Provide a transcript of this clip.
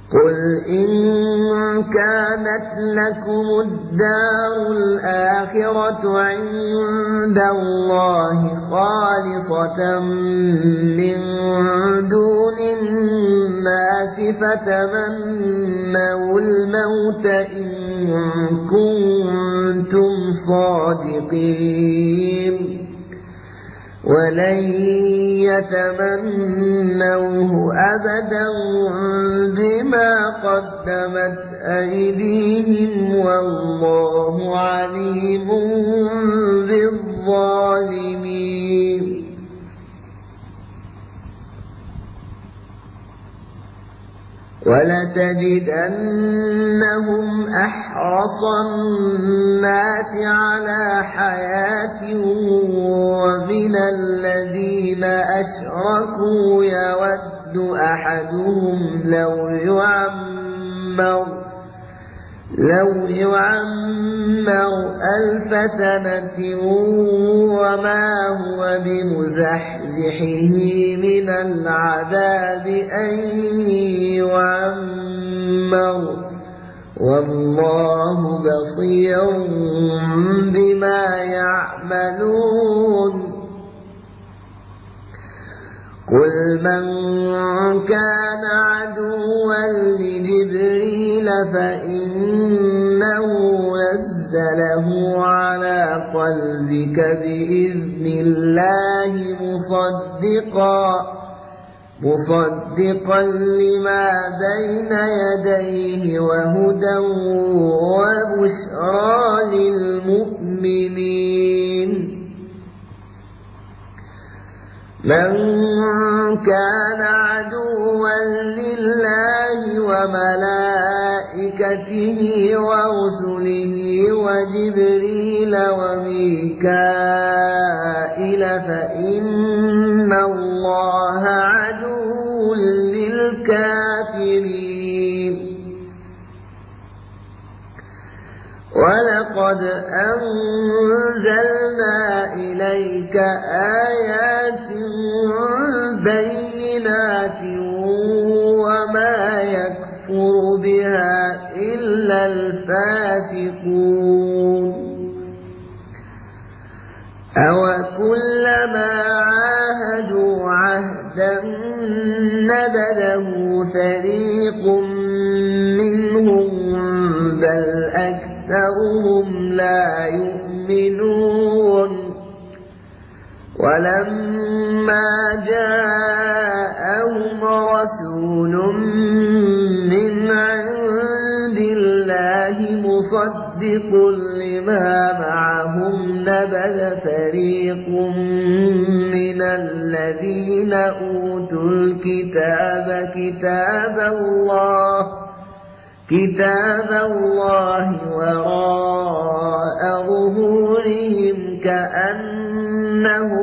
قل إن كانت لكم الدار الآخرة عند الله خالصة من دون الناس فتمنوا الموت إن كنتم صادقين ولن يتمنوه أبدا بما قدمت أيديهم والله عليم بالظالمين ولتجدنهم أحرص الناس على حياة ومن الذين أشركوا يود أحدهم لو يعمر 1000 سنة وما هو بمزحزحه من العذاب أن يعمر والله بصير بما يعملون قل من كان عدوا لجبريل فإنه نزله على قلبك بإذن الله مصدقا لما بين يديه وهدى وبشرى للمؤمنين من كان عدوا لله وملائكته ورسله وجبريل وميكائيل فإن الله عدو للكافرين ولقد أنزلنا إليك آيات بينات وما يكفر بها إلا الفاسقون أوكلما عاهدوا عهدا نبذه فريق منهم بل أكثرهم لا يؤمنون ولما جاءهم رسول من عند الله مصدق لما معهم نبذ فريق من الذين أوتوا الكتاب كتاب الله وراء ظهورهم كأنهم